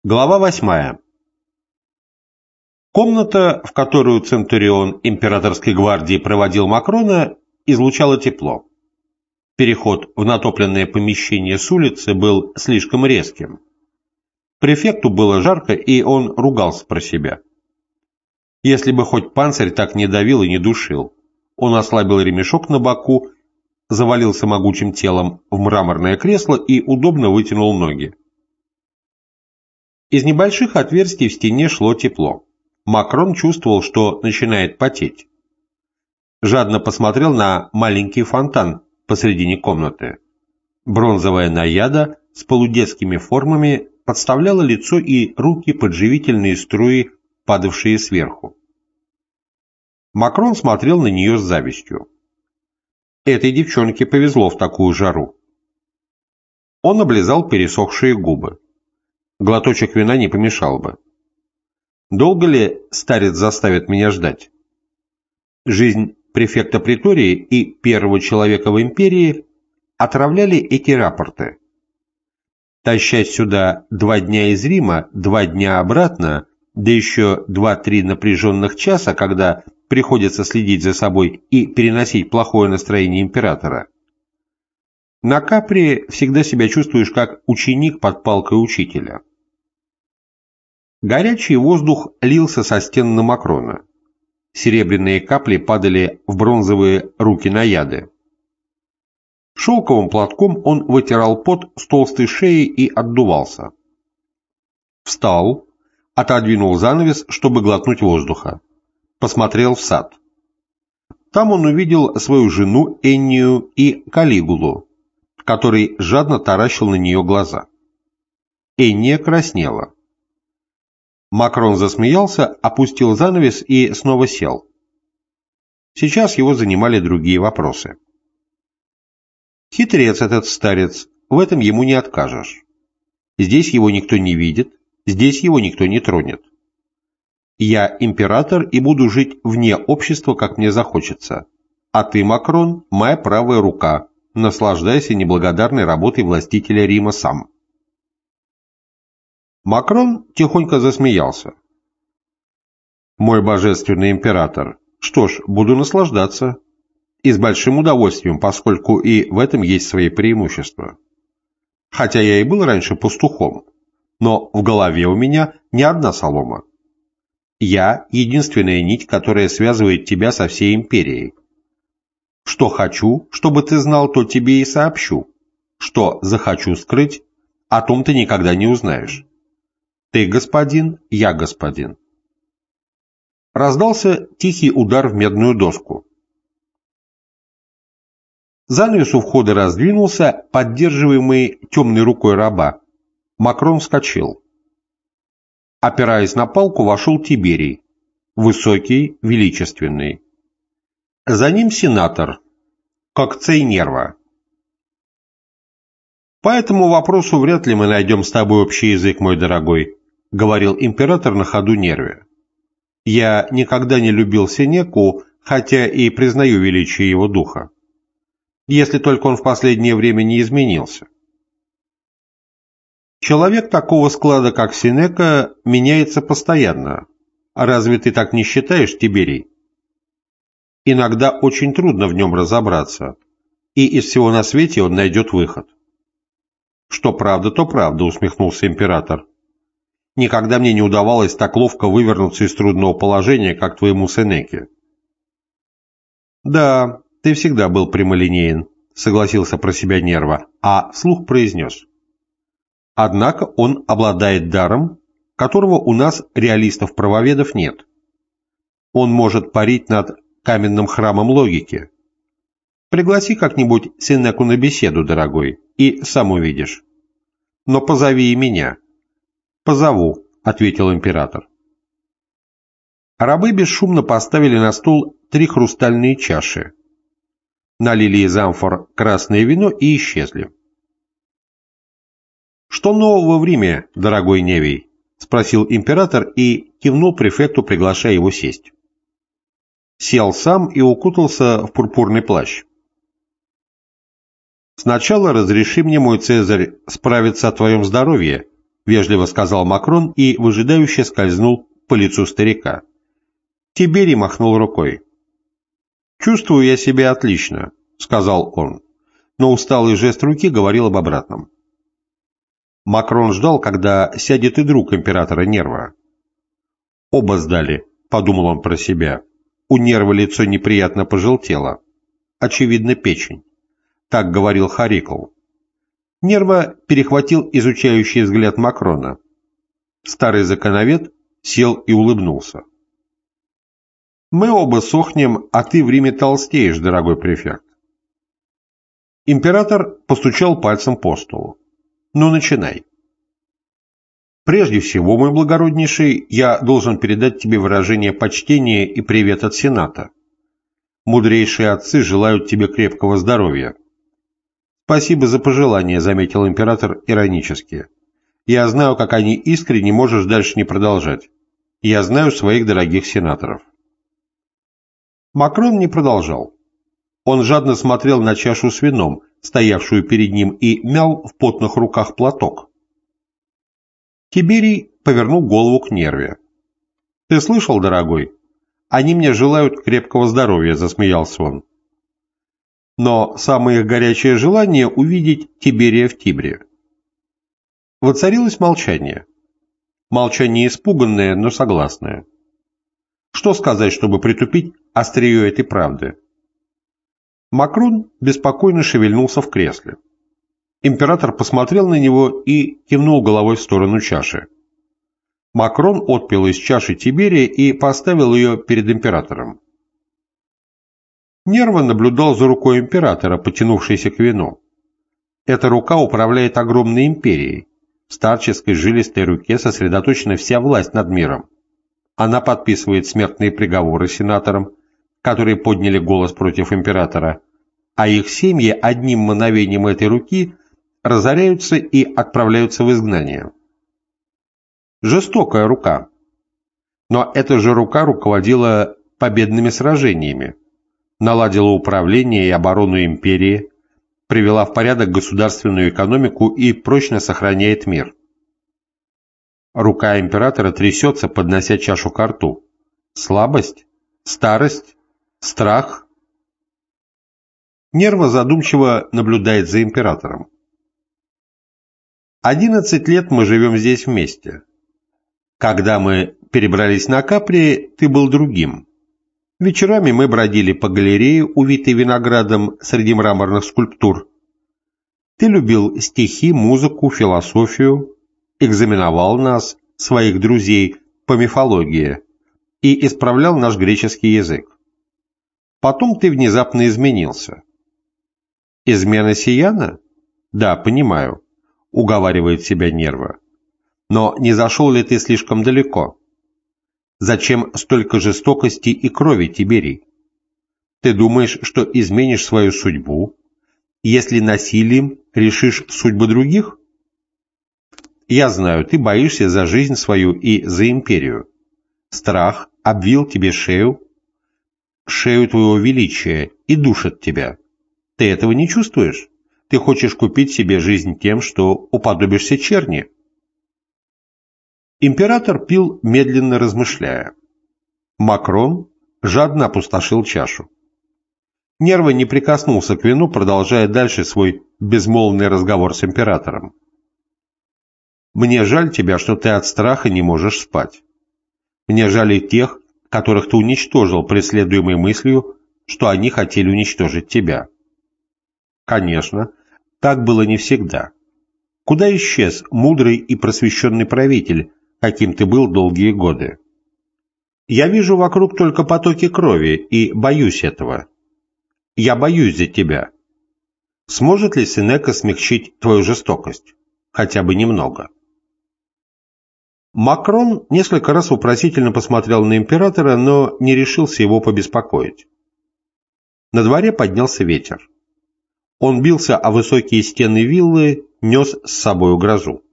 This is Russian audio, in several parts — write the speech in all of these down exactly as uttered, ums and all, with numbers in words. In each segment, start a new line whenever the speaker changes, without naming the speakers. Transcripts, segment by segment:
Глава восьмая. Комната, в которую Центурион императорской гвардии проводил Макрона, излучала тепло. Переход в натопленное помещение с улицы был слишком резким. Префекту было жарко, и он ругался про себя. Если бы хоть панцирь так не давил и не душил. Он ослабил ремешок на боку, завалился могучим телом в мраморное кресло и удобно вытянул ноги. Из небольших отверстий в стене шло тепло. Макрон чувствовал, что начинает потеть. Жадно посмотрел на маленький фонтан посредине комнаты. Бронзовая наяда с полудетскими формами подставляла лицо и руки под живительные струи, падавшие сверху. Макрон смотрел на нее с завистью. Этой девчонке повезло в такую жару. Он облизал пересохшие губы. Глоточек вина не помешал бы. Долго ли старец заставит меня ждать? Жизнь префекта притории и первого человека в империи отравляли эти рапорты. Тащать сюда два дня из Рима, два дня обратно, да еще два-три напряженных часа, когда приходится следить за собой и переносить плохое настроение императора. На Капри всегда себя чувствуешь как ученик под палкой учителя. Горячий воздух лился со стен на Макрона. Серебряные капли падали в бронзовые руки наяды. Шелковым платком он вытирал пот с толстой шеи и отдувался. Встал, отодвинул занавес, чтобы глотнуть воздуха. Посмотрел в сад. Там он увидел свою жену Эннию и Калигулу, который жадно таращил на нее глаза. Энния краснела. Макрон засмеялся, опустил занавес и снова сел. Сейчас его занимали другие вопросы. Хитрец этот старец, в этом ему не откажешь. Здесь его никто не видит, здесь его никто не тронет. Я император и буду жить вне общества, как мне захочется. А ты, Макрон, моя правая рука. Наслаждайся неблагодарной работой властителя Рима сам. Макрон тихонько засмеялся. «Мой божественный император, что ж, буду наслаждаться. И с большим удовольствием, поскольку и в этом есть свои преимущества. Хотя я и был раньше пастухом, но в голове у меня не одна солома. Я — единственная нить, которая связывает тебя со всей империей. Что хочу, чтобы ты знал, то тебе и сообщу. Что захочу скрыть, о том ты никогда не узнаешь. Ты господин, я господин». Раздался тихий удар в медную доску. Занавес у входа раздвинулся, поддерживаемый темной рукой раба. Макрон вскочил. Опираясь на палку, вошел Тиберий, высокий, величественный. За ним сенатор, Кокцей Нерва. «По этому вопросу вряд ли мы найдем с тобой общий язык, мой дорогой», — говорил император на ходу Нерве. «Я никогда не любил Сенеку, хотя и признаю величие его духа. Если только он в последнее время не изменился. Человек такого склада, как Сенека, меняется постоянно. Разве ты так не считаешь, Тиберий? Иногда очень трудно в нем разобраться, и из всего на свете он найдет выход». «Что правда, то правда», — усмехнулся император. «Никогда мне не удавалось так ловко вывернуться из трудного положения, как твоему Сенеке». «Да, ты всегда был прямолинеен», — согласился про себя Нерва, а вслух произнес. «Однако он обладает даром, которого у нас, реалистов-правоведов, нет. Он может парить над каменным храмом логики. Пригласи как-нибудь Сенеку на беседу, дорогой, и сам увидишь. Но позови и меня». «Позову», — ответил император. Рабы бесшумно поставили на стол три хрустальные чаши, налили из амфор красное вино и исчезли. «Что нового в Риме, дорогой Невий?» — спросил император и кивнул префекту, приглашая его сесть. Сел сам и укутался в пурпурный плащ. «Сначала разреши мне, мой Цезарь, справиться о твоем здоровье», — вежливо сказал Макрон и выжидающе скользнул по лицу старика. Тиберий махнул рукой. «Чувствую я себя отлично», — сказал он, но усталый жест руки говорил об обратном. Макрон ждал, когда сядет и друг императора Нерва. «Оба сдали», — подумал он про себя. У Нерва лицо неприятно пожелтело. Очевидно, печень. Так говорил Харикл. Нерва перехватил изучающий взгляд Макрона. Старый законовед сел и улыбнулся. «Мы оба сохнем, а ты в Риме толстеешь, дорогой префект». Император постучал пальцем по столу. «Ну, начинай». «Прежде всего, мой благороднейший, я должен передать тебе выражение почтения и привет от Сената. Мудрейшие отцы желают тебе крепкого здоровья». «Спасибо за пожелание», — заметил император иронически. «Я знаю, как они искренне, можешь дальше не продолжать. Я знаю своих дорогих сенаторов». Макрон не продолжал. Он жадно смотрел на чашу с вином, стоявшую перед ним, и мял в потных руках платок. Тиберий повернул голову к Нерве. «Ты слышал, дорогой? Они мне желают крепкого здоровья», — засмеялся он. Но самое их горячее желание — увидеть Тиберия в Тибре. Воцарилось молчание. Молчание испуганное, но согласное. Что сказать, чтобы притупить острие этой правды? Макрон беспокойно шевельнулся в кресле. Император посмотрел на него и кивнул головой в сторону чаши. Макрон отпил из чаши Тиберия и поставил ее перед императором. Нерва наблюдал за рукой императора, потянувшейся к вину. Эта рука управляет огромной империей. В старческой жилистой руке сосредоточена вся власть над миром. Она подписывает смертные приговоры сенаторам, которые подняли голос против императора, а их семьи одним мановением этой руки разоряются и отправляются в изгнание. Жестокая рука. Но эта же рука руководила победными сражениями, наладила управление и оборону империи, привела в порядок государственную экономику и прочно сохраняет мир. Рука императора трясется, поднося чашу ко рту. Слабость? Старость? Страх? Нерва задумчиво наблюдает за императором. «Одиннадцать лет мы живем здесь вместе. Когда мы перебрались на Капри, ты был другим. Вечерами мы бродили по галерее, увитой виноградом среди мраморных скульптур. Ты любил стихи, музыку, философию, экзаменовал нас, своих друзей, по мифологии и исправлял наш греческий язык. Потом ты внезапно изменился». «Измена Сияна? Да, понимаю», — уговаривает себя Нерва. «Но не зашел ли ты слишком далеко? Зачем столько жестокости и крови, Тиберий? Ты думаешь, что изменишь свою судьбу, если насилием решишь судьбы других? Я знаю, ты боишься за жизнь свою и за империю. Страх обвил тебе шею, шею твоего величия и душит тебя. Ты этого не чувствуешь? Ты хочешь купить себе жизнь тем, что уподобишься черни?» Император пил, медленно размышляя. Макрон жадно опустошил чашу. Нерва не прикоснулся к вину, продолжая дальше свой безмолвный разговор с императором. «Мне жаль тебя, что ты от страха не можешь спать. Мне жаль и тех, которых ты уничтожил, преследуемой мыслью, что они хотели уничтожить тебя. Конечно, так было не всегда. Куда исчез мудрый и просвещенный правитель, каким ты был долгие годы? Я вижу вокруг только потоки крови и боюсь этого. Я боюсь за тебя. Сможет ли Сенека смягчить твою жестокость? Хотя бы немного». Макрон несколько раз вопросительно посмотрел на императора, но не решился его побеспокоить. На дворе поднялся ветер. Он бился о высокие стены виллы, нес с собою грозу.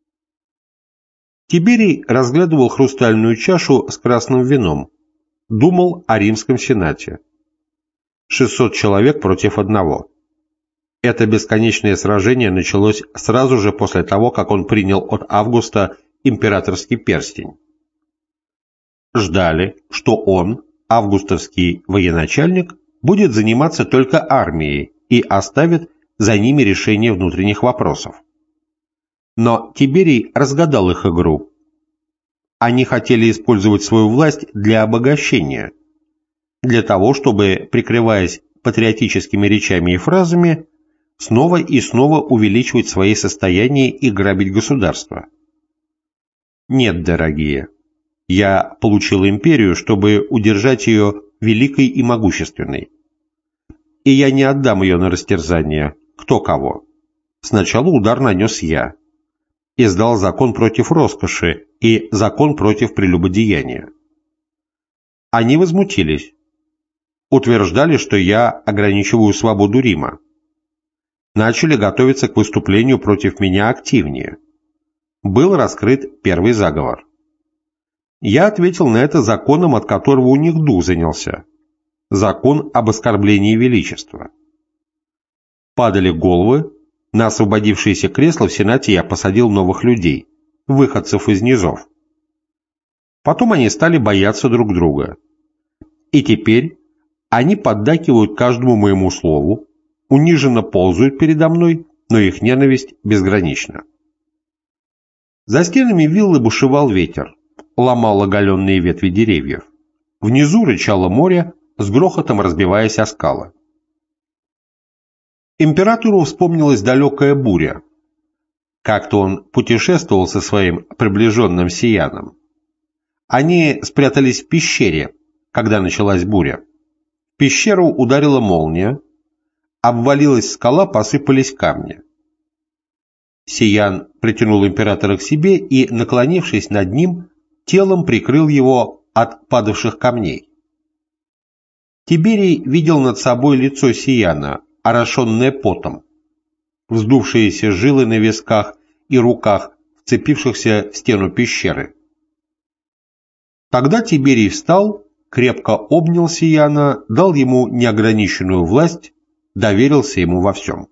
Тиберий разглядывал хрустальную чашу с красным вином, думал о римском сенате. шестьсот человек против одного. Это бесконечное сражение началось сразу же после того, как он принял от Августа императорский перстень. Ждали, что он, августовский военачальник, будет заниматься только армией и оставит за ними решение внутренних вопросов. Но Тиберий разгадал их игру. Они хотели использовать свою власть для обогащения, для того, чтобы, прикрываясь патриотическими речами и фразами, снова и снова увеличивать свои состояния и грабить государство. Нет, дорогие, я получил империю, чтобы удержать ее великой и могущественной. И я не отдам ее на растерзание, кто кого. Сначала удар нанес я. Издал закон против роскоши и закон против прелюбодеяния. Они возмутились. Утверждали, что я ограничиваю свободу Рима. Начали готовиться к выступлению против меня активнее. Был раскрыт первый заговор. Я ответил на это законом, от которого у них дух занялся. Закон об оскорблении величества. Падали головы, на освободившиеся кресла в Сенате я посадил новых людей, выходцев из низов. Потом они стали бояться друг друга. И теперь они поддакивают каждому моему слову, униженно ползают передо мной, но их ненависть безгранична. За стенами виллы бушевал ветер, ломал оголенные ветви деревьев. Внизу рычало море, с грохотом разбиваясь о скалы. Императору вспомнилась далекая буря. Как-то он путешествовал со своим приближенным Сияном. Они спрятались в пещере, когда началась буря. В пещеру ударила молния, обвалилась скала, посыпались камни. Сиян притянул императора к себе и, наклонившись над ним, телом прикрыл его от падавших камней. Тиберий видел над собой лицо Сияна, орошенное потом, вздувшиеся жилы на висках и руках, вцепившихся в стену пещеры. Тогда Тиберий встал, крепко обнял Сияна, дал ему неограниченную власть, доверился ему во всем.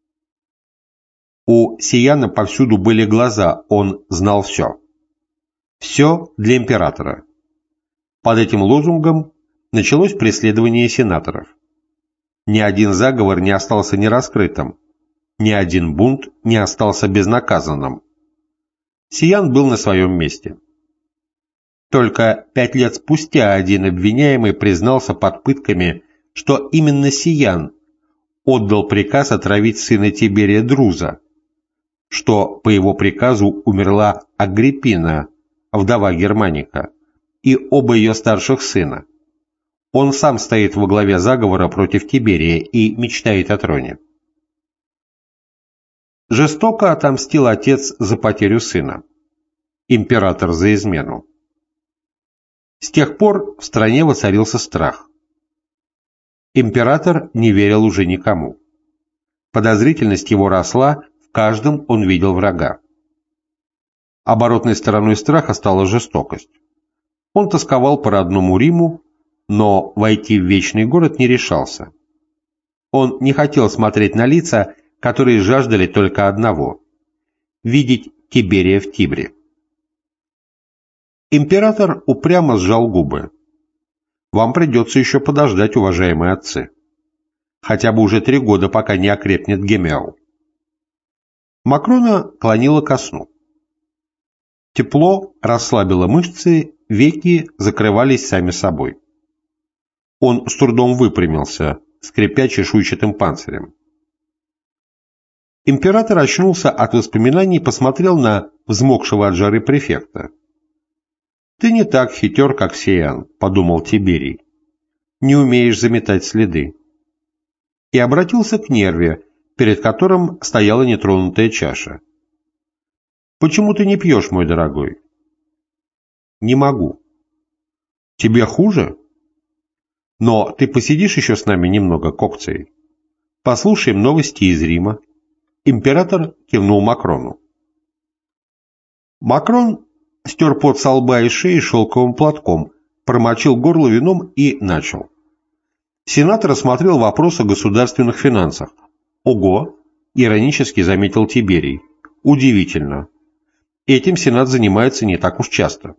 У Сияна повсюду были глаза, он знал все. Все для императора. Под этим лозунгом началось преследование сенаторов. Ни один заговор не остался нераскрытым, ни один бунт не остался безнаказанным. Сиян был на своем месте. Только пять лет спустя один обвиняемый признался под пытками, что именно Сиян отдал приказ отравить сына Тиберия Друза, что по его приказу умерла Агриппина, вдова Германика, и оба ее старших сына. Он сам стоит во главе заговора против Тиберия и мечтает о троне. Жестоко отомстил отец за потерю сына, император за измену. С тех пор в стране воцарился страх. Император не верил уже никому. Подозрительность его росла, в каждом он видел врага. Оборотной стороной страха стала жестокость. Он тосковал по родному Риму, но войти в вечный город не решался. Он не хотел смотреть на лица, которые жаждали только одного – видеть Тиберия в Тибре. Император упрямо сжал губы. «Вам придется еще подождать, уважаемые отцы. Хотя бы уже три года, пока не окрепнет Гемео». Макрона клонило ко сну. Тепло расслабило мышцы, веки закрывались сами собой. Он с трудом выпрямился, скрипя чешуйчатым панцирем. Император очнулся от воспоминаний и посмотрел на взмокшего от жары префекта. «Ты не так хитер, как Сиян», — подумал Тиберий. «Не умеешь заметать следы». И обратился к Нерве, перед которым стояла нетронутая чаша. «Почему ты не пьешь, мой дорогой?» «Не могу». «Тебе хуже?» «Но ты посидишь еще с нами немного, Кокций? Послушаем новости из Рима». Император кивнул Макрону. Макрон стер пот со лба и шеи шелковым платком, промочил горло вином и начал. Сенат рассмотрел вопрос о государственных финансах. Ого, иронически заметил Тиберий. Удивительно. Этим Сенат занимается не так уж часто.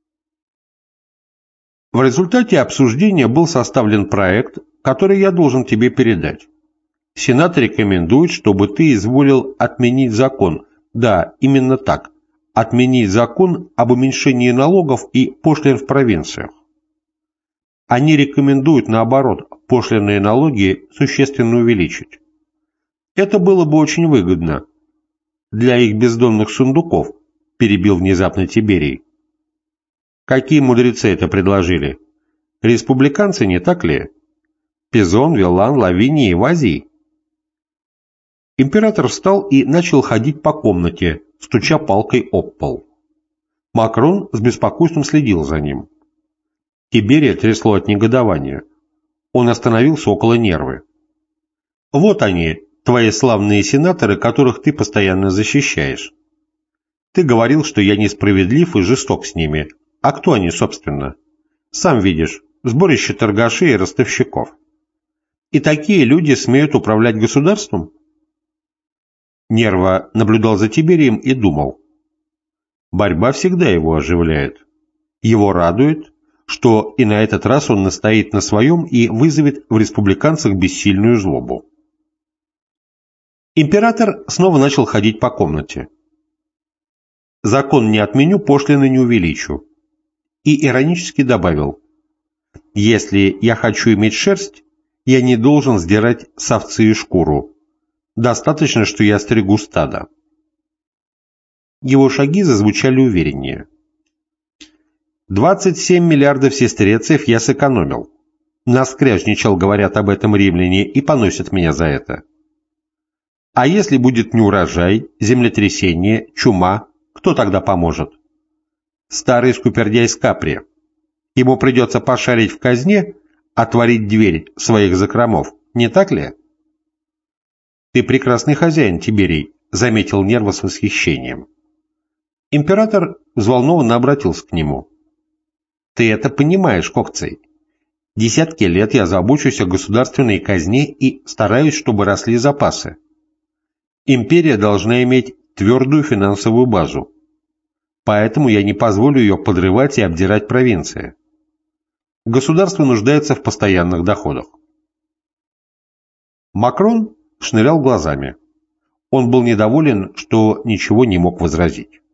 В результате обсуждения был составлен проект, который я должен тебе передать. Сенат рекомендует, чтобы ты изволил отменить закон. Да, именно так. Отменить закон об уменьшении налогов и пошлин в провинциях. Они рекомендуют, наоборот, пошлинные налоги существенно увеличить. Это было бы очень выгодно для их бездонных сундуков, перебил внезапно Тиберий. Какие мудрецы это предложили? Республиканцы, не так ли? Пизон, Вилан, Лавиний и Вазий. Император встал и начал ходить по комнате, стуча палкой об пол. Макрон с беспокойством следил за ним. Тиберия трясло от негодования. Он остановился около Нервы. «Вот они, твои славные сенаторы, которых ты постоянно защищаешь. Ты говорил, что я несправедлив и жесток с ними. А кто они, собственно? Сам видишь, сборище торгашей и ростовщиков. И такие люди смеют управлять государством?» Нерва наблюдал за Тиберием и думал. Борьба всегда его оживляет. Его радует, что и на этот раз он настоит на своем и вызовет в республиканцах бессильную злобу. Император снова начал ходить по комнате. «Закон не отменю, пошлины не увеличу». И иронически добавил: «Если я хочу иметь шерсть, я не должен сдирать с овцы и шкуру. Достаточно, что я стригу стадо». Его шаги зазвучали увереннее. «Двадцать семь миллиардов сестерецев я сэкономил. Наскряжничал, говорят об этом римляне, и поносят меня за это. А если будет неурожай, землетрясение, чума, кто тогда поможет? Старый скупердяй Скапри. Ему придется пошарить в казне, отворить дверь своих закромов, не так ли?» «Ты прекрасный хозяин, Тиберий», — заметил Нерва с восхищением. Император взволнованно обратился к нему. «Ты это понимаешь, Кокций. Десятки лет я забочусь о государственной казне и стараюсь, чтобы росли запасы. Империя должна иметь твердую финансовую базу. Поэтому я не позволю ее подрывать и обдирать провинции. Государство нуждается в постоянных доходах». Макрон шнырял глазами. Он был недоволен, что ничего не мог возразить.